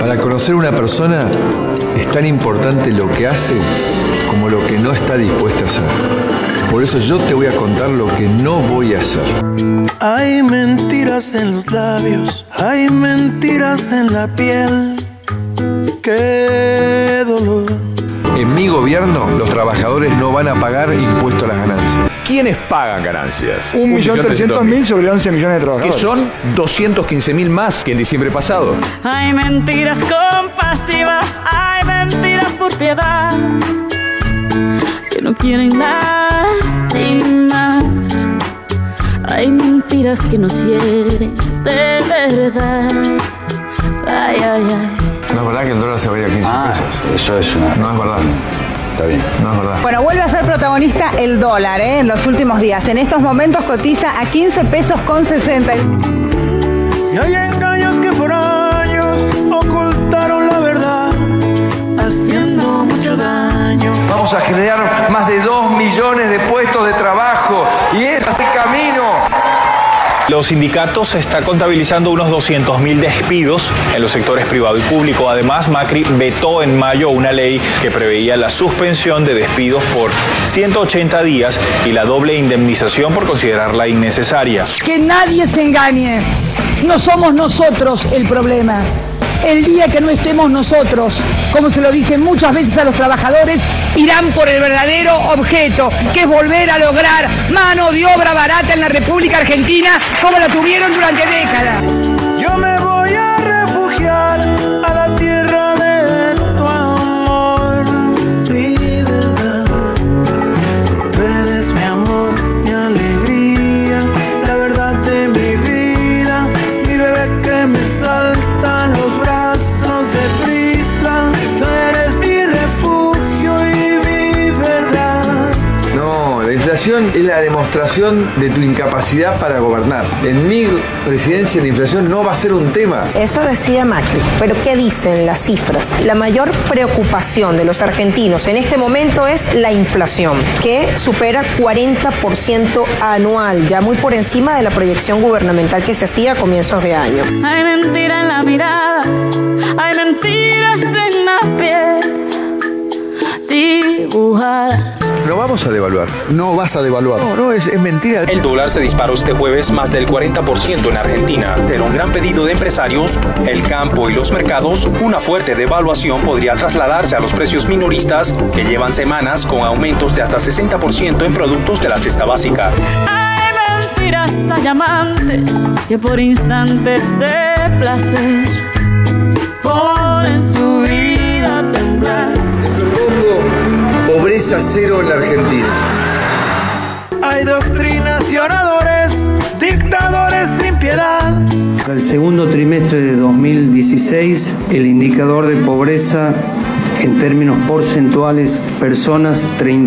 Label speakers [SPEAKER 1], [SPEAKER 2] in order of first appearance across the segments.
[SPEAKER 1] Para conocer una persona es tan importante lo que hace como lo que no está dispuesta a hacer. Por eso yo te voy a contar lo que no voy a hacer.
[SPEAKER 2] Hay mentiras en los labios, hay mentiras en la piel. ¡Qué dolor!
[SPEAKER 1] En mi gobierno, los trabajadores no van a pagar impuesto a las ganancias.
[SPEAKER 3] ¿Quiénes pagan ganancias?
[SPEAKER 4] 1.300.000 sobre 11 millones de trabajadores.
[SPEAKER 3] Que son 215.000 más que en diciembre pasado.
[SPEAKER 5] Hay mentiras compasivas, hay mentiras por piedad, que no quieren lastimar. Hay mentiras que nos hieren de verdad. Ay, ay, ay.
[SPEAKER 1] No es verdad que el dólar se va a ir a 15 pesos.
[SPEAKER 6] Eso es una...
[SPEAKER 1] No es verdad.
[SPEAKER 6] Está bien.
[SPEAKER 1] No es verdad.
[SPEAKER 7] Bueno, vuelve a ser protagonista el dólar, en los últimos días. En estos momentos cotiza a 15 pesos con 60.
[SPEAKER 2] Y hay engaños que por años ocultaron la verdad, haciendo mucho daño.
[SPEAKER 1] Vamos a generar más de 2 millones de puestos de trabajo y ese es el camino.
[SPEAKER 8] Los sindicatos se está contabilizando unos 200.000 despidos en los sectores privado y público. Además, Macri vetó en mayo una ley que preveía la suspensión de despidos por 180 días y la doble indemnización por considerarla innecesaria.
[SPEAKER 9] Que nadie se engañe. No somos nosotros el problema. El día que no estemos nosotros, como se lo dije muchas veces a los trabajadores, irán por el verdadero objeto, que es volver a lograr mano de obra barata en la República Argentina, como la tuvieron durante décadas.
[SPEAKER 2] Yo me voy a refugiar a la tierra de tu amor, mi verdad. Tú eres mi amor, mi alegría, la verdad de mi vida, mi bebé que me saltan los brazos de prisa. Tú eres mi refugio y mi verdad.
[SPEAKER 1] No, la inflación es la demostración de tu incapacidad para gobernar. En mi presidencia la inflación no va a ser un tema.
[SPEAKER 10] Eso decía Macri, pero ¿qué dicen las cifras? La mayor preocupación de los argentinos en este momento es la inflación, que supera 40% anual, ya muy por encima de la proyección gubernamental que se hacía a comienzos de año.
[SPEAKER 5] Hay mentira en la mirada, hay mentiras en la piel, dibujadas.
[SPEAKER 1] No vamos a devaluar.
[SPEAKER 4] No vas a devaluar.
[SPEAKER 1] No, es mentira.
[SPEAKER 11] El dólar se disparó este jueves más del 40% en Argentina. Pero un gran pedido de empresarios, el campo y los mercados, una fuerte devaluación podría trasladarse a los precios minoristas que llevan semanas con aumentos de hasta 60% en productos de la cesta básica.
[SPEAKER 5] Hay mentiras, hay amantes que por instantes de placer ponen su vida a temblar.
[SPEAKER 1] Pobreza cero en la Argentina.
[SPEAKER 2] Hay doctrinas y oradores, dictadores sin piedad.
[SPEAKER 12] Para el segundo trimestre de 2016, el indicador de pobreza en términos porcentuales, personas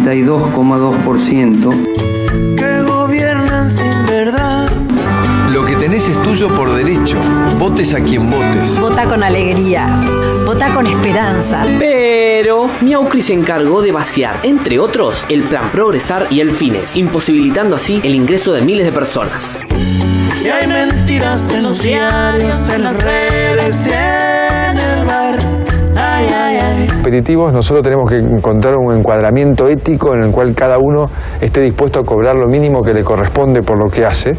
[SPEAKER 12] 32,2%.
[SPEAKER 2] Que gobiernan sin verdad.
[SPEAKER 1] Lo que tenés es tuyo por derecho. Votes a quien votes.
[SPEAKER 13] Vota con alegría. Vota con esperanza.
[SPEAKER 14] Pero Miaucri se encargó de vaciar, entre otros, el Plan Progresar y el Fines, imposibilitando así el ingreso de miles de personas.
[SPEAKER 2] Y hay mentiras en los diarios, en las redes y en el bar. Ay, ay, ay.
[SPEAKER 15] Competitivos, nosotros tenemos que encontrar un encuadramiento ético en el cual cada uno esté dispuesto a cobrar lo mínimo que le corresponde por lo que hace,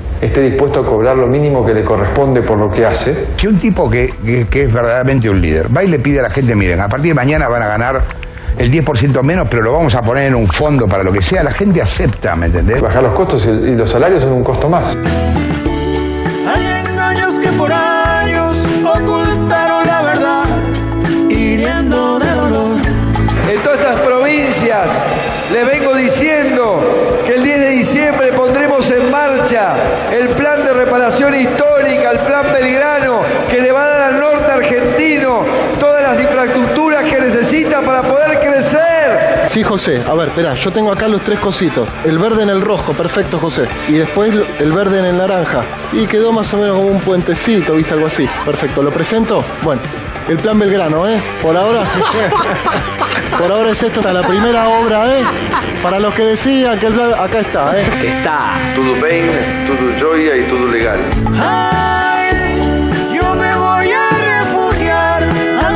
[SPEAKER 6] Si un tipo que es verdaderamente un líder va y le pide a la gente, miren, a partir de mañana van a ganar el 10% menos, pero lo vamos a poner en un fondo para lo que sea, la gente acepta, ¿me entendés?
[SPEAKER 15] Bajar los costos y los salarios son un costo más.
[SPEAKER 2] Hay engaños que por años ocultaron la verdad, hiriendo de dolor.
[SPEAKER 1] En todas estas provincias les vengo diciendo que el 10 de diciembre pondremos en marcha el plan de reparación histórica, el plan Belgrano, que le va a dar al norte argentino todas las infraestructuras que necesita para poder crecer.
[SPEAKER 4] Sí, José, a ver, espera, yo tengo acá los tres cositos. El verde en el rojo, perfecto, José. Y después el verde en el naranja. Y quedó más o menos como un puentecito, ¿viste? Algo así. Perfecto, ¿lo presento? Bueno, el plan Belgrano, Por ahora es esto, hasta la primera obra, Para los que decían que el plan, acá está,
[SPEAKER 14] Está.
[SPEAKER 1] Tudo bem, tudo joia y todo legal.
[SPEAKER 2] Ay, yo me voy a refugiar a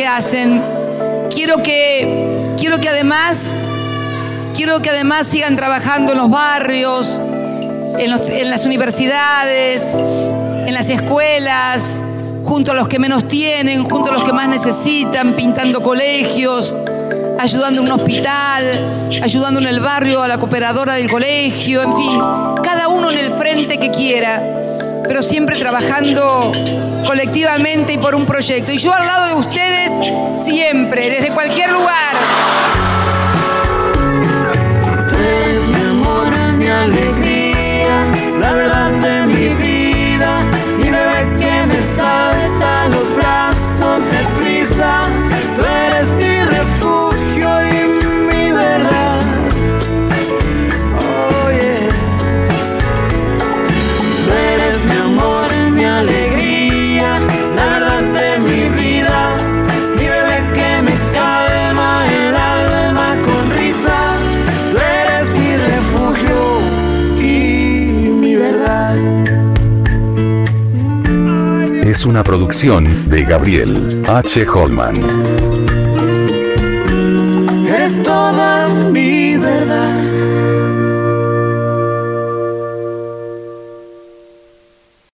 [SPEAKER 9] hacen. Quiero que además sigan trabajando en los barrios, en las universidades, en las escuelas, junto a los que menos tienen, junto a los que más necesitan, pintando colegios, ayudando en un hospital, ayudando en el barrio a la cooperadora del colegio, en fin, cada uno en el frente que quiera, pero siempre trabajando colectivamente y por un proyecto. Y yo al lado de ustedes siempre, desde cualquier lugar.
[SPEAKER 2] Eres mi amor, mi alegría, la verdad de mi vida, mi bebé que me salta a los brazos de prisa. Tú eres mi refugio y mi verdad. Oh yeah. Tú eres mi amor, mi alegría, la verdad de mi vida, mi bebé que me calma el alma con risa. Tú eres mi refugio y mi verdad.
[SPEAKER 16] Es una producción de Gabriel H. Holman.